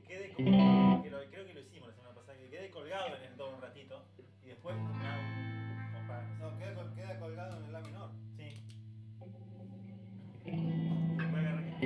quede como. Creo que lo hicimos la semana pasada, que quede colgado en el do un ratito y después un compás. No, queda colgado en el la menor. Sí. Y después agarra que.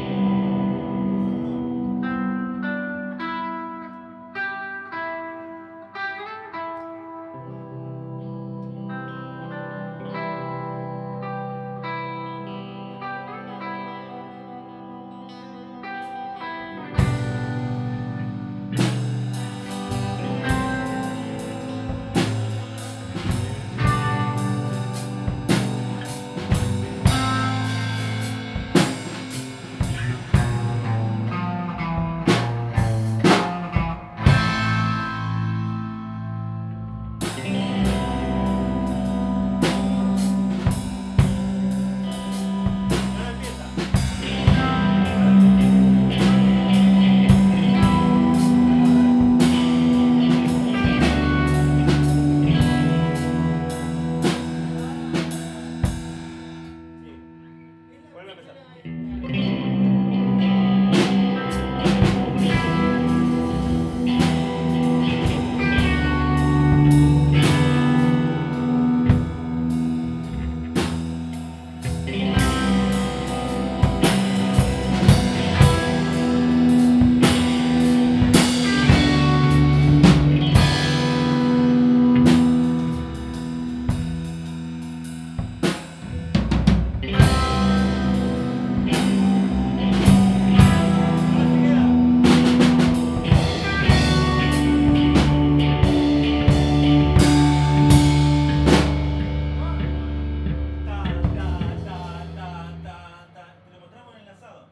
Te lo mostramos en el asado.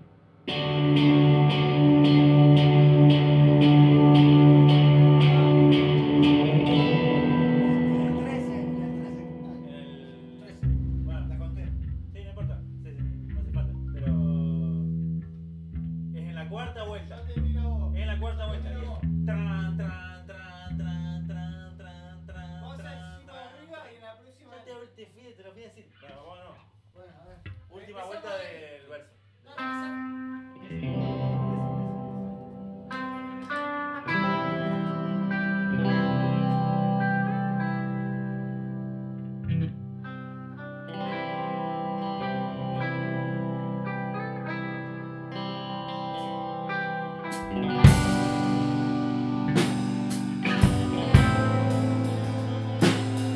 Bueno, La conté. sí, no importa. Sí, no hace falta. Pero. Es en la cuarta vuelta. Yo te miro. Es en la cuarta vuelta. Yo te miro. Tran, tran, tran, tran, tran, tran, tran. Vos tran, encima tran. arriba y en la próxima. Ya te lo fui a decir. Bueno, bueno. Bueno, a ver. Última Empezamos vuelta de- del verso. No, empezamos.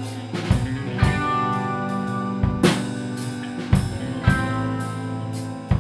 Eso.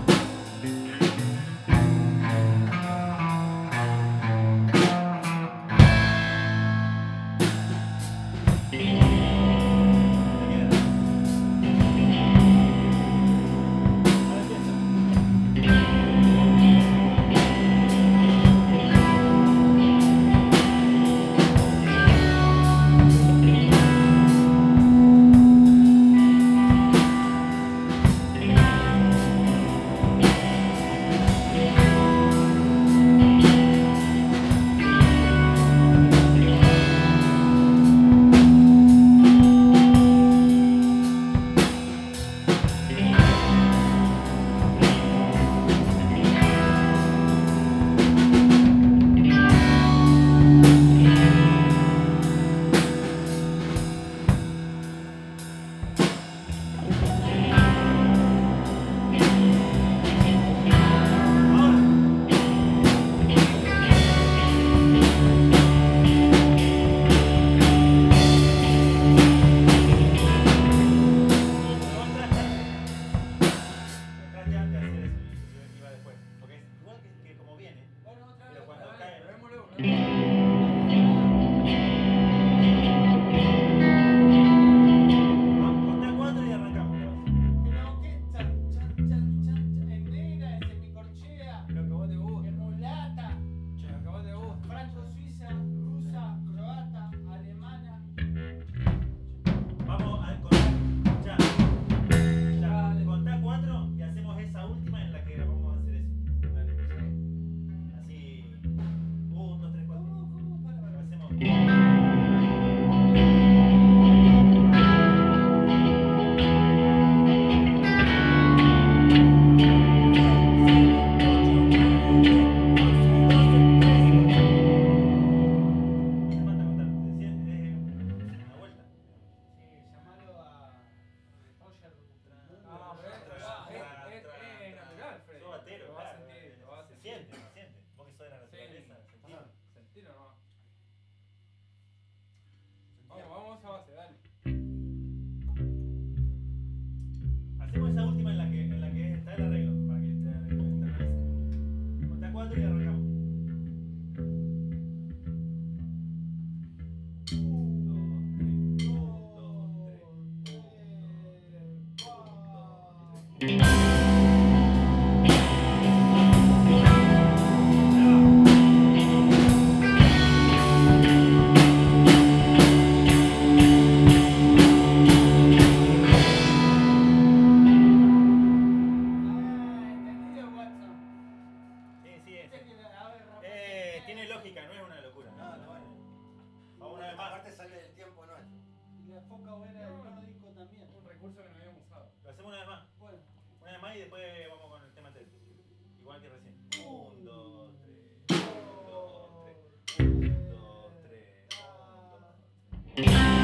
Entendido, Watson. Sí, sí, Viste ese. que a ver, Tiene lógica, no es una locura. No, No, no, bueno. bueno. Vamos una vez más. Aparte sale del tiempo nuestro. Y la foca era el nórdico también. Un recurso que no habíamos usado. Lo hacemos una vez más. Bueno. Una vez más y después vamos con el tema anterior. Igual que recién. 1, 2, 3. 1, 2, 3. 1, 2, 3. 1, 2, 3.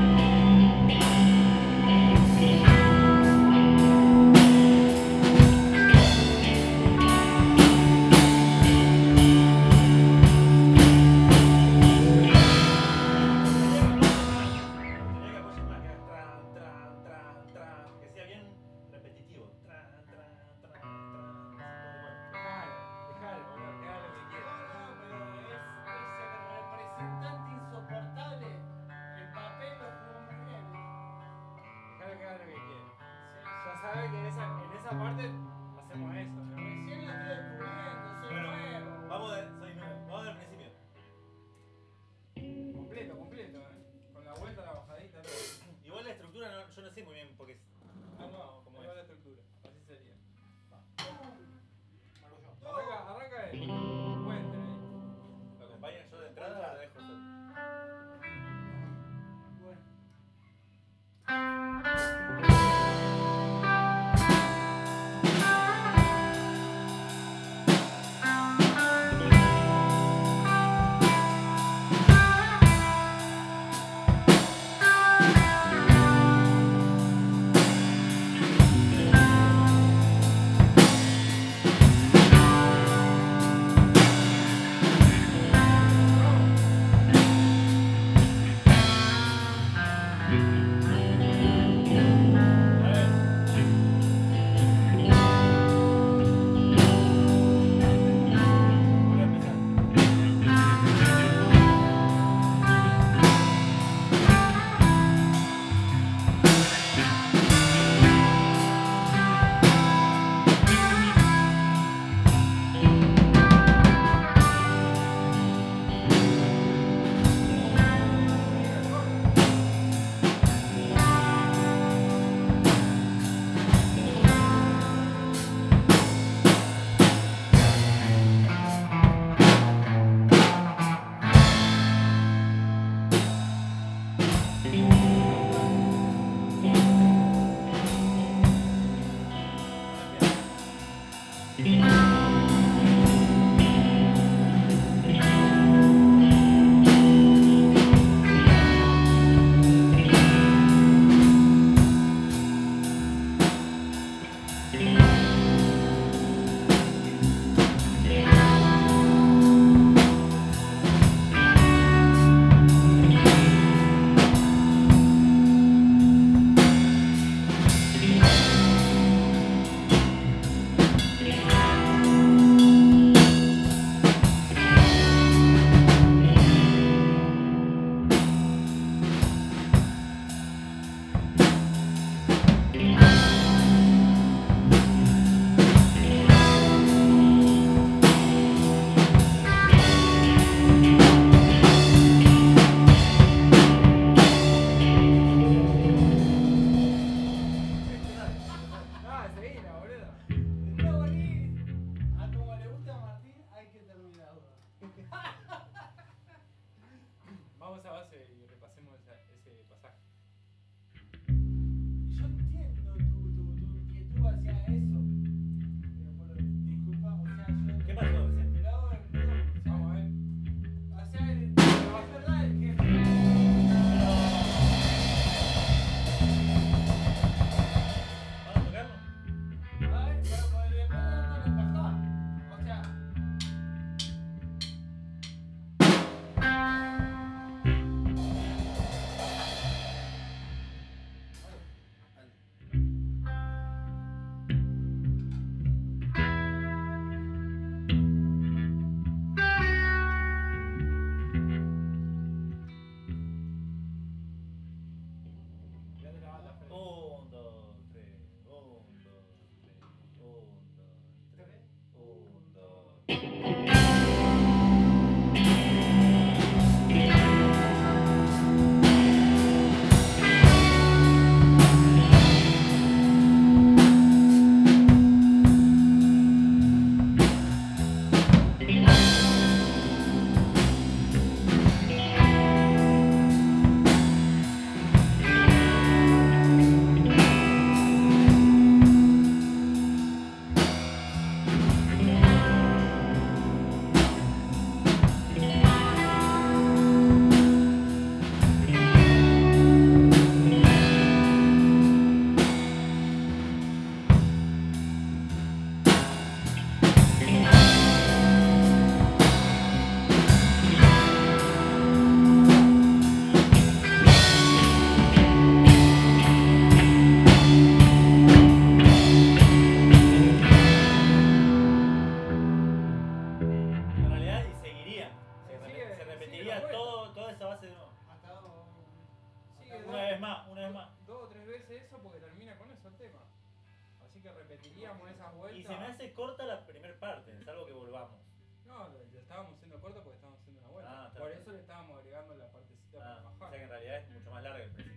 Que sea bien repetitivo. Dejalo, boludo, que haga lo que quiera. No, pero es el representante insoportable. El papel lo jugó muy bien. Dejalo que haga lo que quiera. Sí, Ya sabe que en esa parte hacemos eso, ¿no? recién lo estoy descubriendo, soy Bueno, nuevo. soy nuevo. Vamos del principio. Completo, con la vuelta, la bajadita, todo. Igual la estructura yo no sé muy bien porque es. No, ¿Cómo ahí es? va la estructura. Así sería. Marco yo. Arranca él. Cuenten ahí. ¿Lo acompaña yo de entrada o lo dejo solo? Bueno. Voy a empezar. vez más, una vez más. 2 o 3 veces eso porque termina con eso el tema. Así que repetiríamos esas vueltas. Y se me hace corta la primera parte, salvo que volvamos. No, lo estábamos haciendo corto porque estábamos haciendo una vuelta. Ah, está Por bien. eso le estábamos agregando la partecita Ah, para o sea bajar. que en realidad es mucho más larga el